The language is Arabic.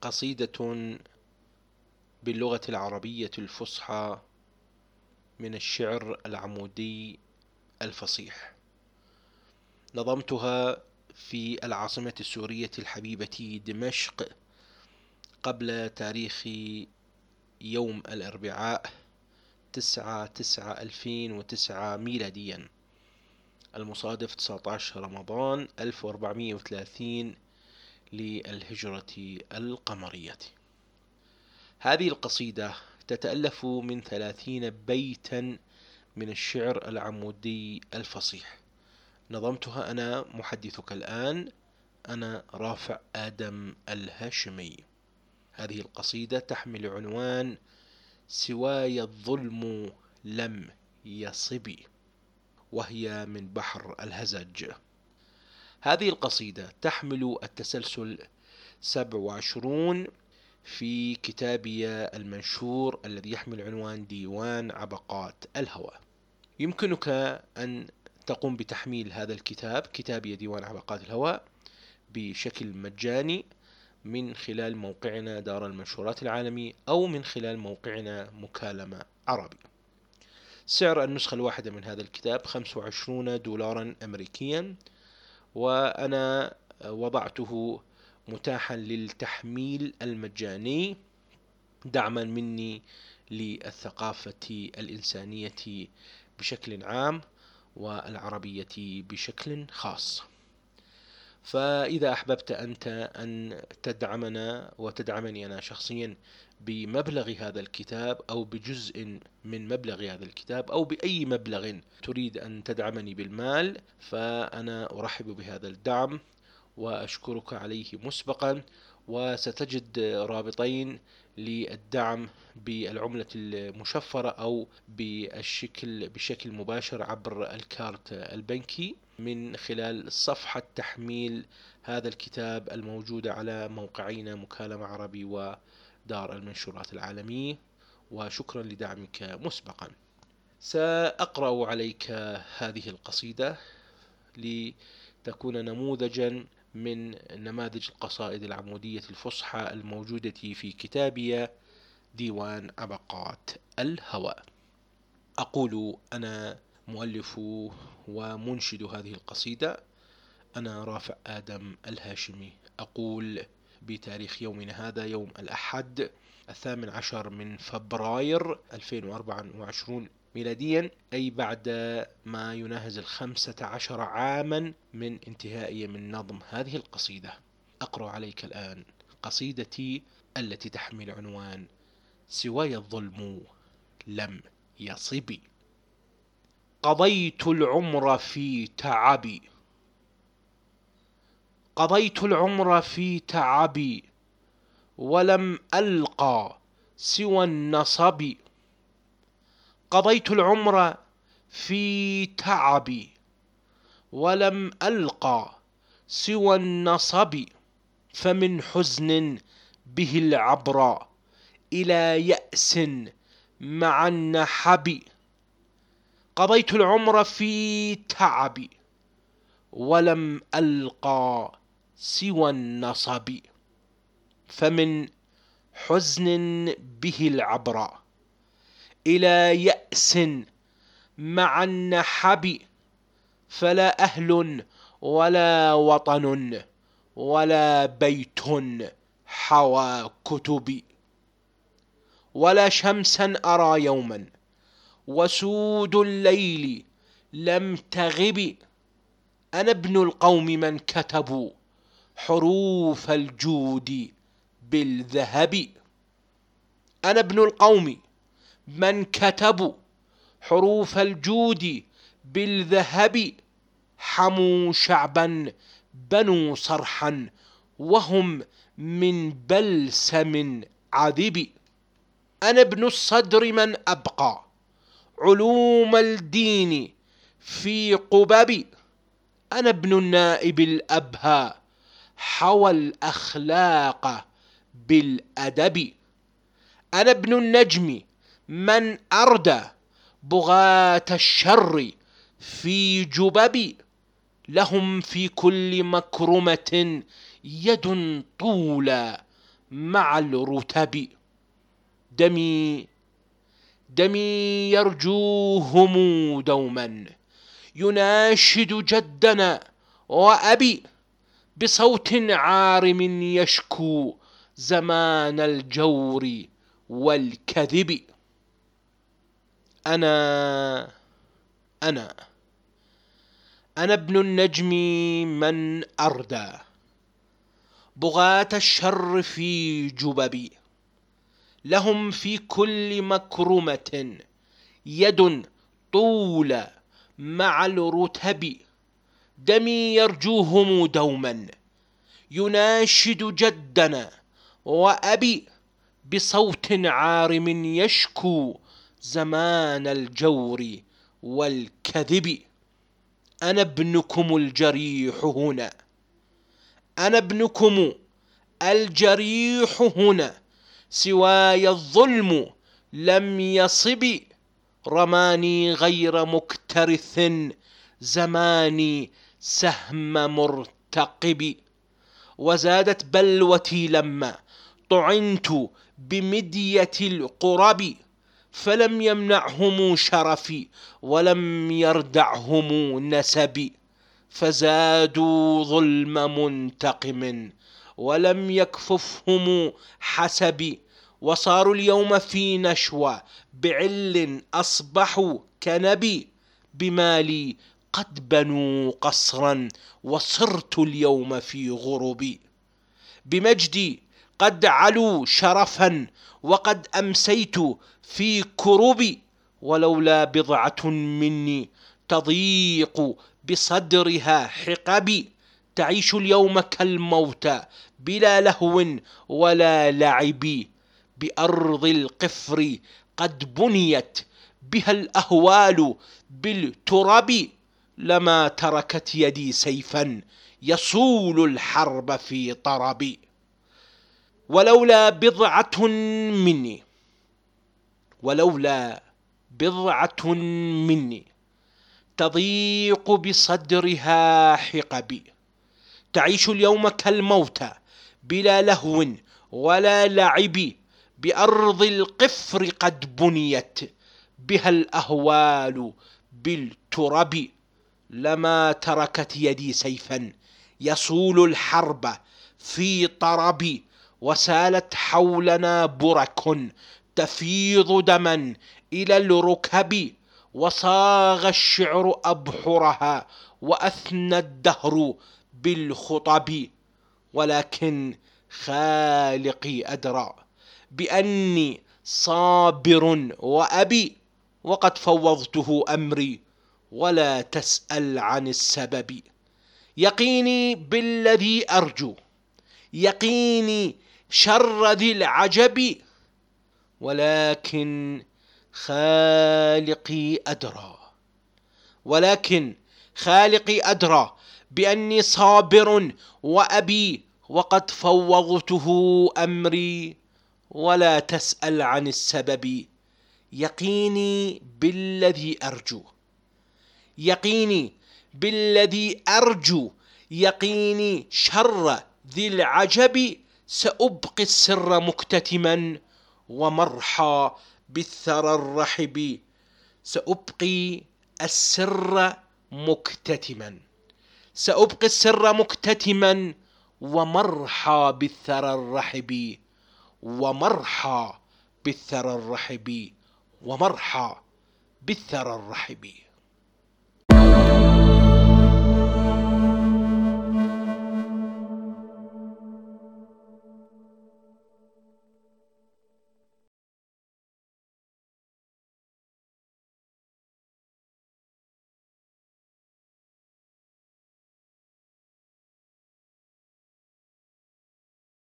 قصيدة باللغة العربية الفصحى من الشعر العمودي الفصيح، نظمتها في العاصمة السورية الحبيبة دمشق قبل تاريخ يوم الأربعاء 9/9/2009 ميلاديا، المصادف 19 رمضان 1430 للهجرة القمرية. هذه القصيدة تتألف من 30 بيتا من الشعر العمودي الفصيح، نظمتها أنا محدثك الآن، أنا رافع آدم الهاشمي. هذه القصيدة تحمل عنوان سواي الظلم لم يصبي، وهي من بحر الهزج. هذه القصيدة تحمل التسلسل 27 في كتابي المنشور الذي يحمل عنوان ديوان عبقات الهوى. يمكنك أن تقوم بتحميل هذا الكتاب، كتابي ديوان عبقات الهوى، بشكل مجاني من خلال موقعنا دار المنشورات العالمي أو من خلال موقعنا مكالمة عربي. سعر النسخة الواحدة من هذا الكتاب 25 دولارا أمريكيا، وأنا وضعته متاحا للتحميل المجاني دعما مني للثقافة الإنسانية بشكل عام والعربية بشكل خاص. فإذا أحببت أنت أن تدعمنا وتدعمني أنا شخصيا بمبلغ هذا الكتاب أو بجزء من مبلغ هذا الكتاب أو بأي مبلغ تريد أن تدعمني بالمال، فأنا أرحب بهذا الدعم وأشكرك عليه مسبقا. وستجد رابطين للدعم بالعملة المشفرة أو بشكل مباشر عبر الكارت البنكي من خلال صفحة تحميل هذا الكتاب الموجودة على موقعين مكالمة عربي ودار المنشورات العالمية. وشكرا لدعمك مسبقا. سأقرأ عليك هذه القصيدة لتكون نموذجا من نماذج القصائد العمودية الفصحى الموجودة في كتابي ديوان عبقات الهوى. أقول أنا مؤلف ومنشد هذه القصيدة، أنا رافع آدم الهاشمي، أقول بتاريخ يومنا هذا يوم الأحد 18 من فبراير 2024 ميلاديا، أي بعد ما يناهز 15 عاما من انتهائي من نظم هذه القصيدة. أقرأ عليك الآن قصيدتي التي تحمل عنوان سواي الظلم لم يصبي. قضيت العمر في تعبي، قضيت العمر في تعبي، ولم ألقى سوى النصب. قضيت العمر في تعبي، ولم ألقى سوى النصب. فمن حزن به العبر إلى يأس مع النحب. قضيت العمر في تعبي، ولم ألقى سوى النصب. فمن حزن به العبر إلى يأس مع النحب. فلا أهل ولا وطن ولا بيت حوى كتبي، ولا شمسا أرى يوما وسود الليل لم تغب. أنا ابن القوم من كتبوا حروف الجود بالذهب. أنا ابن القوم من كتبوا حروف الجود بالذهب. حموا شعبا بنوا صرحا وهم من بلسم عذب. أنا ابن الصدر من أبقى علوم الدين في قبب. أنا ابن النائب الأبهى حوى الأخلاق بالأدب. أنا ابن النجم من أردى بغاة الشر في جبب. لهم في كل مكرمة يد طولى مع الرتب. دمي دمي يرجوهم دوما، يناشد جدنا وأبي، بصوت عارم يشكو زمان الجور والكذب. أنا أنا أنا ابن النجم من أردى بغاة الشر في جببي، لهم في كل مكرمة يد طول مع الرتب. دمي يرجوهم دوما، يناشد جدنا وأبي، بصوت عارم يشكو زمان الجور والكذب. أنا ابنكم الجريح هنا، أنا ابنكم الجريح هنا، سواي الظلم لم يصب. رماني غير مكترث زماني سهم مرتقب. وزادت بلوتي لما طعنت بمدية القرب، فلم يمنعهم شرفي ولم يردعهم نسبي. فزادوا ظلم منتقم ولم يكففهم حسبي. وصاروا اليوم في نشوى بعل أصبحوا كنبي. بمالي قد بنوا قصرا وصرت اليوم في غربي. بمجدي قد علوا شرفا وقد أمسيت في كربي. ولولا بضعة مني تضيق بصدرها حقبي، تعيش اليوم كالموتى بلا لهو ولا لعب. بأرض القفر قد بنيت بها الأهوال بالترب، لما تركت يدي سيفا يصول الحرب في طرب. ولولا بضعة مني ولولا بضعة مني تضيق بصدرها حقبي، تعيش اليوم كالموتى بلا لهو ولا لعب. بأرض القفر قد بنيت بها الأهوال بالترب، لما تركت يدي سيفا يصول الحرب في طرب. وسالت حولنا برك تفيض دما إلى الركب. وصاغ الشعر أبحرها وأثنى الدهر بالخطب. ولكن خالقي أدرى بأني صابر وأبي، وقد فوضته أمري ولا تسأل عن السبب. يقيني بالذي أرجو، يقيني شر ذي العجب، ولكن خالقي أدرى بأني صابر وأبي، وقد فوضته أمري ولا تسأل عن السبب. يقيني بالذي أرجو يقيني شر ذي العجب. سأبقي السر مكتتما ومرحى بالثرى الرحب. سأبقي السر مكتتما ومرحى بالثرى الرحب. ومرحى بالثرى الرحب.